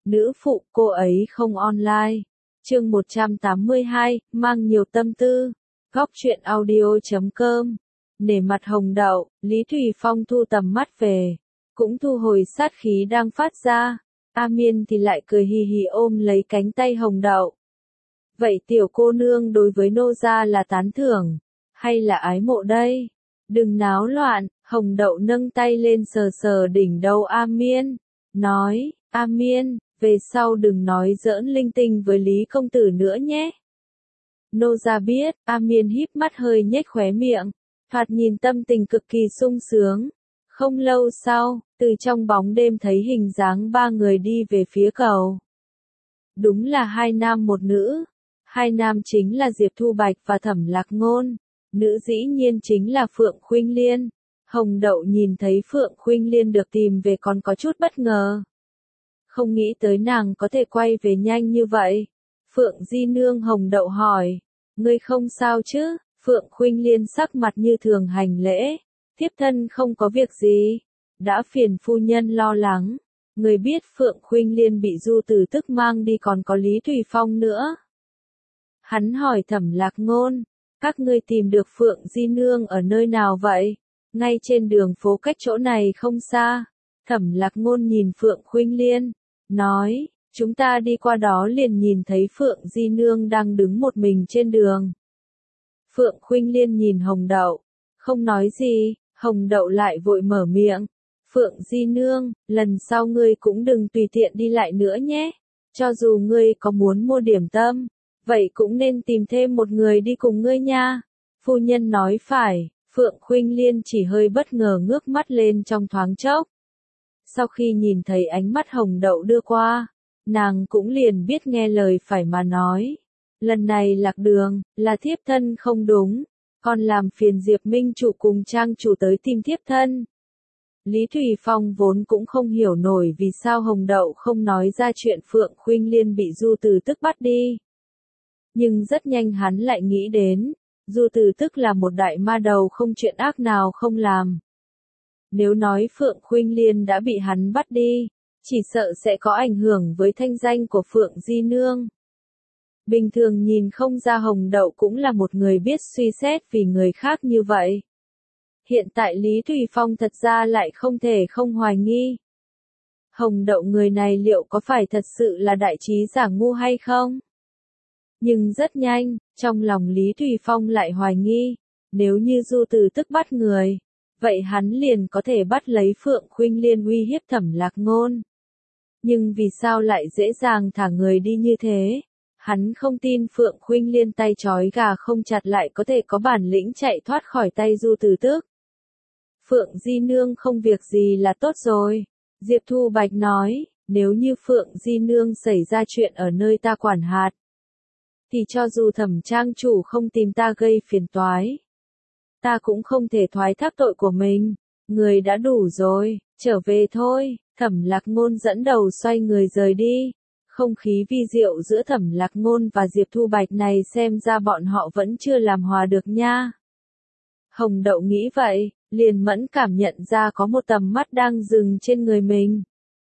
Nữ phụ cô ấy không online. Chương 182, mang nhiều tâm tư. Góc truyện audio.com. Nể mặt Hồng Đậu, Lý Thùy Phong thu tầm mắt về, cũng thu hồi sát khí đang phát ra. A Miên thì lại cười hì hì ôm lấy cánh tay Hồng Đậu. Vậy tiểu cô nương đối với nô gia là tán thưởng, hay là ái mộ đây? Đừng náo loạn, Hồng Đậu nâng tay lên sờ sờ đỉnh đầu A Miên, nói, A Miên, về sau đừng nói giỡn linh tinh với Lý công tử nữa nhé. Nô gia biết, A Miên híp mắt hơi nhếch khóe miệng, thoạt nhìn tâm tình cực kỳ sung sướng. Không lâu sau, từ trong bóng đêm thấy hình dáng ba người đi về phía cầu. Đúng là hai nam một nữ. Hai nam chính là Diệp Thu Bạch và Thẩm Lạc Ngôn. Nữ dĩ nhiên chính là Phượng Khuynh Liên. Hồng Đậu nhìn thấy Phượng Khuynh Liên được tìm về còn có chút bất ngờ. Không nghĩ tới nàng có thể quay về nhanh như vậy. Phượng Di Nương Hồng Đậu hỏi. Ngươi không sao chứ? Phượng Khuynh Liên sắc mặt như thường hành lễ. Thiếp thân không có việc gì. Đã phiền phu nhân lo lắng. Người biết Phượng Khuynh Liên bị Du Tử Tức mang đi còn có Lý Thùy Phong nữa. Hắn hỏi Thẩm Lạc Ngôn. Các ngươi tìm được Phượng Di Nương ở nơi nào vậy? Ngay trên đường phố cách chỗ này không xa. Thẩm Lạc Ngôn nhìn Phượng Khuynh Liên. Nói, chúng ta đi qua đó liền nhìn thấy Phượng Di Nương đang đứng một mình trên đường. Phượng Khuynh Liên nhìn Hồng Đậu. Không nói gì, Hồng Đậu lại vội mở miệng. Phượng Di Nương, lần sau ngươi cũng đừng tùy tiện đi lại nữa nhé. Cho dù ngươi có muốn mua điểm tâm, vậy cũng nên tìm thêm một người đi cùng ngươi nha. Phu nhân nói phải, Phượng Khuynh Liên chỉ hơi bất ngờ ngước mắt lên trong thoáng chốc. Sau khi nhìn thấy ánh mắt Hồng Đậu đưa qua, nàng cũng liền biết nghe lời phải mà nói. Lần này lạc đường, là thiếp thân không đúng, còn làm phiền Diệp Minh chủ cùng trang chủ tới tìm thiếp thân. Lý Thùy Phong vốn cũng không hiểu nổi vì sao Hồng Đậu không nói ra chuyện Phượng Khuynh Liên bị Du Tử Tức bắt đi. Nhưng rất nhanh hắn lại nghĩ đến, Du Tử Tức là một đại ma đầu không chuyện ác nào không làm. Nếu nói Phượng Khuynh Liên đã bị hắn bắt đi, chỉ sợ sẽ có ảnh hưởng với thanh danh của Phượng Di Nương. Bình thường nhìn không ra Hồng Đậu cũng là một người biết suy xét vì người khác như vậy. Hiện tại Lý Thùy Phong thật ra lại không thể không hoài nghi. Hồng Đậu người này liệu có phải thật sự là đại trí giả ngu hay không? Nhưng rất nhanh, trong lòng Lý Thùy Phong lại hoài nghi, nếu như Du Tử Tức bắt người, vậy hắn liền có thể bắt lấy Phượng Khuynh Liên uy hiếp Thẩm Lạc Ngôn. Nhưng vì sao lại dễ dàng thả người đi như thế? Hắn không tin Phượng Khuynh Liên tay trói gà không chặt lại có thể có bản lĩnh chạy thoát khỏi tay Du Tử Tức. Phượng Di Nương không việc gì là tốt rồi. Diệp Thu Bạch nói, nếu như Phượng Di Nương xảy ra chuyện ở nơi ta quản hạt, thì cho dù Thẩm trang chủ không tìm ta gây phiền toái, ta cũng không thể thoái thác tội của mình. Người đã đủ rồi, trở về thôi. Thẩm Lạc Ngôn dẫn đầu xoay người rời đi. Không khí vi diệu giữa Thẩm Lạc Ngôn và Diệp Thu Bạch này xem ra bọn họ vẫn chưa làm hòa được nha. Hồng Đậu nghĩ vậy, liền mẫn cảm nhận ra có một tầm mắt đang dừng trên người mình.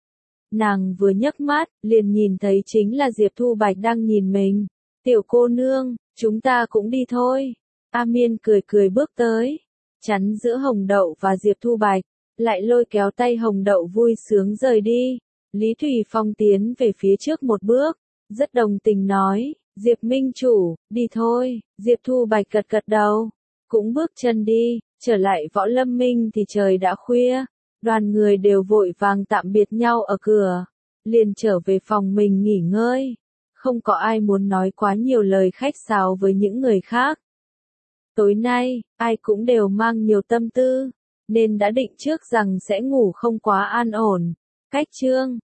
Nàng vừa nhấc mắt, liền nhìn thấy chính là Diệp Thu Bạch đang nhìn mình. Tiểu cô nương, chúng ta cũng đi thôi. A Miên cười cười bước tới, chắn giữa Hồng Đậu và Diệp Thu Bạch, lại lôi kéo tay Hồng Đậu vui sướng rời đi. Lý Thùy Phong tiến về phía trước một bước, rất đồng tình nói, Diệp Minh chủ, đi thôi. Diệp Thu Bạch gật gật đầu, cũng bước chân đi. Trở lại Võ Lâm Minh thì trời đã khuya, đoàn người đều vội vàng tạm biệt nhau ở cửa, liền trở về phòng mình nghỉ ngơi. Không có ai muốn nói quá nhiều lời khách sáo với những người khác. Tối nay, ai cũng đều mang nhiều tâm tư, nên đã định trước rằng sẽ ngủ không quá an ổn. Cách chương